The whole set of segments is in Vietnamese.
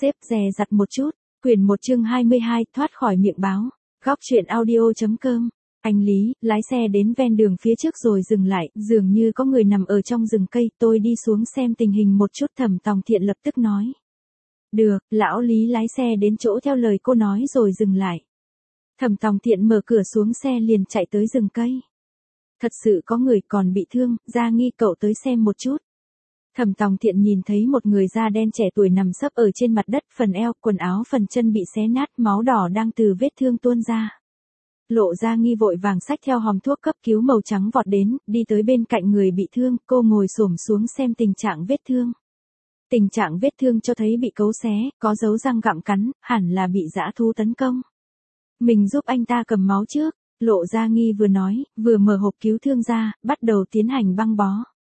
xếp dè dặt một chút. Quyển 1 chương 22, thoát khỏi miệng báo. Góc truyện audio.com. Anh Lý, lái xe đến ven đường phía trước rồi dừng lại, dường như có người nằm ở trong rừng cây, tôi đi xuống xem tình hình một chút. Thẩm Tòng Thiện lập tức nói. Được, lão Lý lái xe đến chỗ theo lời cô nói rồi dừng lại. Thẩm Tòng Thiện mở cửa xuống xe liền chạy tới rừng cây. Thật sự có người còn bị thương, Gia Nghi cậu tới xem một chút. Thẩm Tòng Thiện nhìn thấy một người da đen trẻ tuổi nằm sấp ở trên mặt đất, phần eo, quần áo phần chân bị xé nát, máu đỏ đang từ vết thương tuôn ra. Lộ Gia Nghi vội vàng xách theo hòm thuốc cấp cứu màu trắng vọt đến, đi tới bên cạnh người bị thương, cô ngồi xổm xuống xem tình trạng vết thương. Tình trạng vết thương cho thấy bị cấu xé, có dấu răng gặm cắn, hẳn là bị dã thú tấn công. Mình giúp anh ta cầm máu trước, Lộ Gia Nghi vừa nói, vừa mở hộp cứu thương ra, bắt đầu tiến hành băng bó.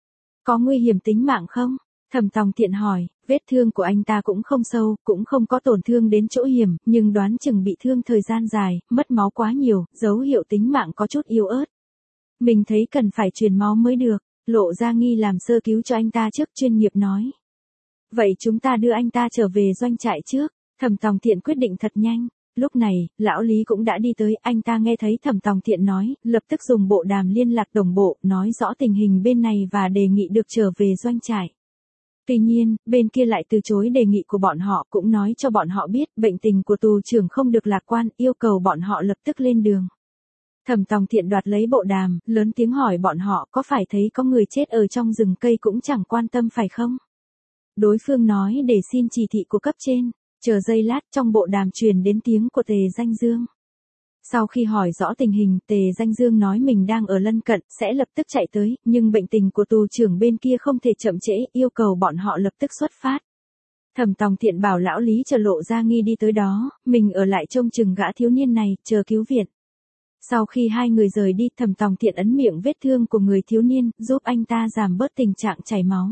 Có nguy hiểm tính mạng không? Thẩm Tòng Thiện hỏi, vết thương của anh ta cũng không sâu, cũng không có tổn thương đến chỗ hiểm, nhưng đoán chừng bị thương thời gian dài, mất máu quá nhiều, dấu hiệu tính mạng có chút yếu ớt. Mình thấy cần phải truyền máu mới được, Lộ Gia Nghi làm sơ cứu cho anh ta trước, chuyên nghiệp nói. Vậy chúng ta đưa anh ta trở về doanh trại trước, Thẩm Tòng Thiện quyết định thật nhanh. Lúc này, lão Lý cũng đã đi tới, anh ta nghe thấy Thẩm Tòng Thiện nói, lập tức dùng bộ đàm liên lạc đồng bộ, nói rõ tình hình bên này và đề nghị được trở về doanh trại. Tuy nhiên, bên kia lại từ chối đề nghị của bọn họ, cũng nói cho bọn họ biết bệnh tình của tù trưởng không được lạc quan, yêu cầu bọn họ lập tức lên đường. Thẩm Tòng Thiện đoạt lấy bộ đàm, lớn tiếng hỏi bọn họ có phải thấy có người chết ở trong rừng cây cũng chẳng quan tâm phải không? Đối phương nói để xin chỉ thị của cấp trên. Chờ giây lát, trong bộ đàm truyền đến tiếng của Tề Danh Dương. Sau khi hỏi rõ tình hình, Tề Danh Dương nói mình đang ở lân cận, sẽ lập tức chạy tới, nhưng bệnh tình của tù trưởng bên kia không thể chậm trễ, yêu cầu bọn họ lập tức xuất phát. Thẩm Tòng Thiện bảo lão Lý chờ Lộ Gia Nghi đi tới đó, mình ở lại trông chừng gã thiếu niên này, chờ cứu viện. Sau khi hai người rời đi, Thẩm Tòng Thiện ấn miệng vết thương của người thiếu niên, giúp anh ta giảm bớt tình trạng chảy máu.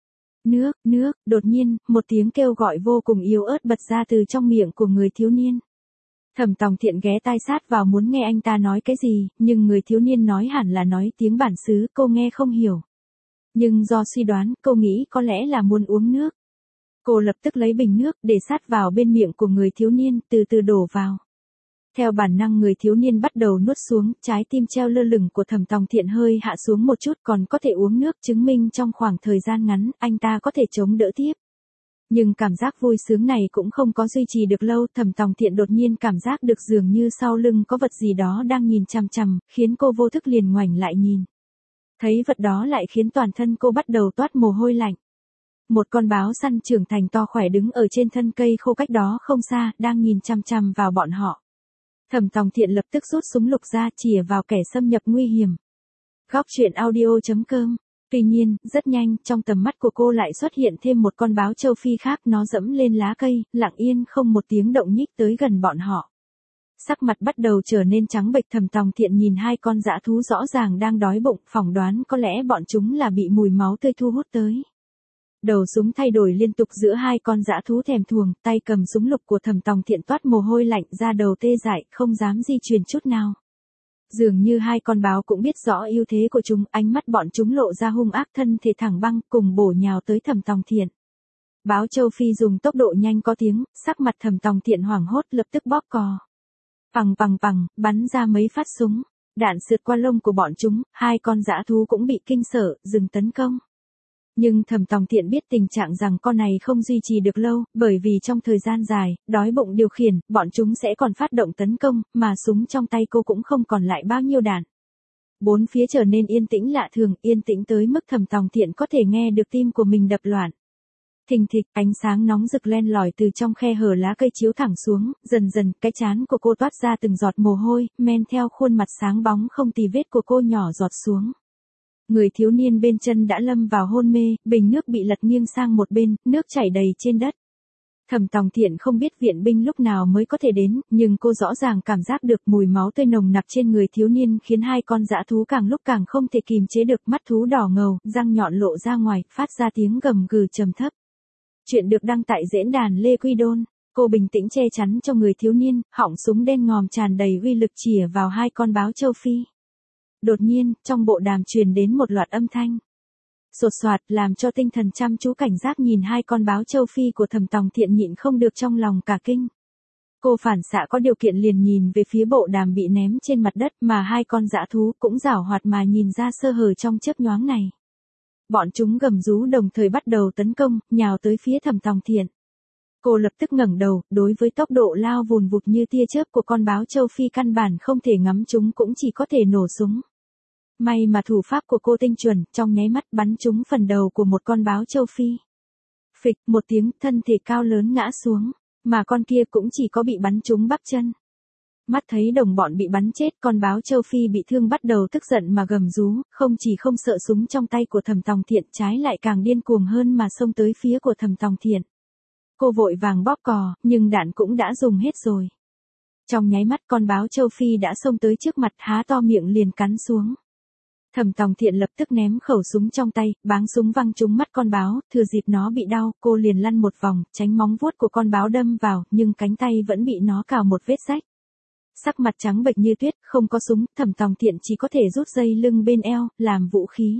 Nước, đột nhiên, một tiếng kêu gọi vô cùng yếu ớt bật ra từ trong miệng của người thiếu niên. Thẩm Tòng Thiện ghé tai sát vào muốn nghe anh ta nói cái gì, nhưng người thiếu niên nói hẳn là nói tiếng bản xứ, cô nghe không hiểu. Nhưng do suy đoán, cô nghĩ có lẽ là muốn uống nước. Cô lập tức lấy bình nước để sát vào bên miệng của người thiếu niên, từ từ đổ vào. Theo bản năng người thiếu niên bắt đầu nuốt xuống, trái tim treo lơ lửng của Thẩm Tòng Thiện hơi hạ xuống một chút, còn có thể uống nước, chứng minh trong khoảng thời gian ngắn, anh ta có thể chống đỡ tiếp. Nhưng cảm giác vui sướng này cũng không có duy trì được lâu, Thẩm Tòng Thiện đột nhiên cảm giác được dường như sau lưng có vật gì đó đang nhìn chằm chằm, khiến cô vô thức liền ngoảnh lại nhìn. Thấy vật đó lại khiến toàn thân cô bắt đầu toát mồ hôi lạnh. Một con báo săn trưởng thành to khỏe đứng ở trên thân cây khô cách đó không xa, đang nhìn chằm chằm vào bọn họ. Thẩm Tòng Thiện lập tức rút súng lục ra, chĩa vào kẻ xâm nhập nguy hiểm. Góc truyện audio.com. Tuy nhiên, rất nhanh, trong tầm mắt của cô lại xuất hiện thêm một con báo châu Phi khác, nó dẫm lên lá cây, lặng yên không một tiếng động nhích tới gần bọn họ. Sắc mặt bắt đầu trở nên trắng bệch, Thẩm Tòng Thiện nhìn hai con dã thú rõ ràng đang đói bụng, phỏng đoán có lẽ bọn chúng là bị mùi máu tươi thu hút tới. Đầu súng thay đổi liên tục giữa hai con dã thú thèm thuồng, tay cầm súng lục của Thẩm Tòng Thiện toát mồ hôi lạnh, da đầu tê dại, không dám di chuyển chút nào. Dường như hai con báo cũng biết rõ ưu thế của chúng, ánh mắt bọn chúng lộ ra hung ác, thân thể thẳng băng, cùng bổ nhào tới Thẩm Tòng Thiện. Báo châu Phi dùng tốc độ nhanh có tiếng, sắc mặt Thẩm Tòng Thiện hoảng hốt lập tức bóp cò. Pằng, bắn ra mấy phát súng, đạn sượt qua lông của bọn chúng, hai con dã thú cũng bị kinh sợ, dừng tấn công. Nhưng Thẩm Tòng Thiện biết tình trạng rằng con này không duy trì được lâu, bởi vì trong thời gian dài, đói bụng điều khiển, bọn chúng sẽ còn phát động tấn công, mà súng trong tay cô cũng không còn lại bao nhiêu đạn. Bốn phía trở nên yên tĩnh lạ thường, yên tĩnh tới mức Thẩm Tòng Thiện có thể nghe được tim của mình đập loạn. Thình thịch, ánh sáng nóng rực len lỏi từ trong khe hở lá cây chiếu thẳng xuống, dần dần, cái trán của cô toát ra từng giọt mồ hôi, men theo khuôn mặt sáng bóng không tì vết của cô nhỏ giọt xuống. Người thiếu niên bên chân đã lâm vào hôn mê, bình nước bị lật nghiêng sang một bên, nước chảy đầy trên đất. Thẩm Tòng Thiện không biết viện binh lúc nào mới có thể đến, nhưng cô rõ ràng cảm giác được mùi máu tươi nồng nặc trên người thiếu niên khiến hai con dã thú càng lúc càng không thể kìm chế được, mắt thú đỏ ngầu, răng nhọn lộ ra ngoài, phát ra tiếng gầm gừ trầm thấp. Chuyện được đăng tại diễn đàn Lê Quy Đôn. Cô bình tĩnh che chắn cho người thiếu niên, họng súng đen ngòm tràn đầy uy lực chĩa vào hai con báo châu Phi. Đột nhiên, trong bộ đàm truyền đến một loạt âm thanh. Sột soạt làm cho tinh thần chăm chú cảnh giác nhìn hai con báo châu Phi của Thẩm Tòng Thiện nhịn không được trong lòng cả kinh. Cô phản xạ có điều kiện liền nhìn về phía bộ đàm bị ném trên mặt đất mà hai con dã thú cũng giảo hoạt mà nhìn ra sơ hở trong chớp nhoáng này. Bọn chúng gầm rú đồng thời bắt đầu tấn công, nhào tới phía Thẩm Tòng Thiện. Cô lập tức ngẩng đầu, đối với tốc độ lao vùn vụt như tia chớp của con báo châu Phi căn bản không thể ngắm chúng cũng chỉ có thể nổ súng. May mà thủ pháp của cô tinh chuẩn, trong nháy mắt bắn trúng phần đầu của một con báo châu Phi. Phịch một tiếng, thân thể cao lớn ngã xuống, mà con kia cũng chỉ có bị bắn trúng bắp chân. Mắt thấy đồng bọn bị bắn chết, con báo châu Phi bị thương bắt đầu tức giận mà gầm rú, không chỉ không sợ súng trong tay của Thẩm Tòng Thiện, trái lại càng điên cuồng hơn mà xông tới phía của Thẩm Tòng Thiện. Cô vội vàng bóp cò, nhưng đạn cũng đã dùng hết rồi. Trong nháy mắt con báo châu Phi đã xông tới trước mặt, há to miệng liền cắn xuống. Thẩm Tòng Thiện lập tức ném khẩu súng trong tay, báng súng văng trúng mắt con báo, thừa dịp nó bị đau, cô liền lăn một vòng, tránh móng vuốt của con báo đâm vào, nhưng cánh tay vẫn bị nó cào một vết rách. Sắc mặt trắng bệch như tuyết, không có súng, Thẩm Tòng Thiện chỉ có thể rút dây lưng bên eo, làm vũ khí.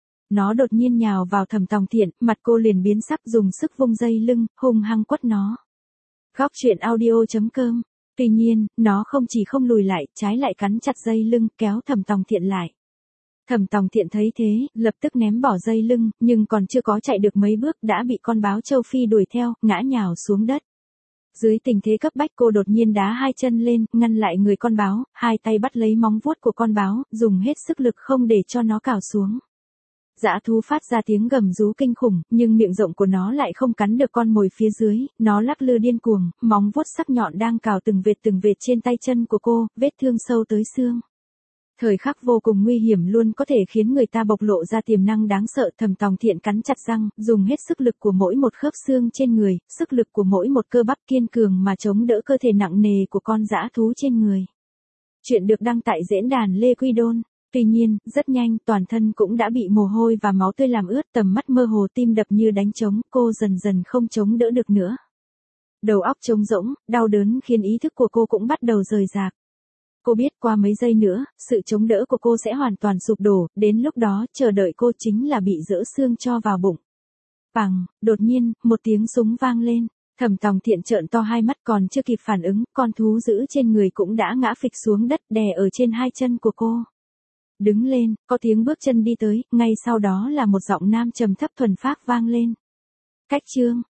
Nó đột nhiên nhào vào Thẩm Tòng Thiện, mặt cô liền biến sắc, dùng sức vung dây lưng, hung hăng quất nó. Góc truyện audio.com. Tuy nhiên, nó không chỉ không lùi lại, trái lại cắn chặt dây lưng, kéo Thẩm Tòng Thiện lại. Thẩm Tòng Thiện thấy thế, lập tức ném bỏ dây lưng, nhưng còn chưa có chạy được mấy bước đã bị con báo châu Phi đuổi theo, ngã nhào xuống đất. Dưới tình thế cấp bách cô đột nhiên đá hai chân lên, ngăn lại người con báo, hai tay bắt lấy móng vuốt của con báo, dùng hết sức lực không để cho nó cào xuống. Dã thú phát ra tiếng gầm rú kinh khủng, nhưng miệng rộng của nó lại không cắn được con mồi phía dưới, nó lắc lư điên cuồng, móng vuốt sắc nhọn đang cào từng vệt trên tay chân của cô, vết thương sâu tới xương. Thời khắc vô cùng nguy hiểm luôn có thể khiến người ta bộc lộ ra tiềm năng đáng sợ. Thẩm Tòng Thiện cắn chặt răng, dùng hết sức lực của mỗi một khớp xương trên người, sức lực của mỗi một cơ bắp kiên cường mà chống đỡ cơ thể nặng nề của con dã thú trên người. Chuyện được đăng tại diễn đàn Lê Quy Đôn. Tuy nhiên, rất nhanh, toàn thân cũng đã bị mồ hôi và máu tươi làm ướt, tầm mắt mơ hồ, tim đập như đánh trống, cô dần dần không chống đỡ được nữa. Đầu óc trống rỗng, đau đớn khiến ý thức của cô cũng bắt đầu rời rạc. Cô biết qua mấy giây nữa, sự chống đỡ của cô sẽ hoàn toàn sụp đổ, đến lúc đó, chờ đợi cô chính là bị dỡ xương cho vào bụng. Bằng, đột nhiên, một tiếng súng vang lên. Thẩm Tòng Thiện trợn to hai mắt, còn chưa kịp phản ứng, con thú dữ trên người cũng đã ngã phịch xuống đất, đè ở trên hai chân của cô. Đứng lên, có tiếng bước chân đi tới, ngay sau đó là một giọng nam trầm thấp thuần phác vang lên. Cách chương.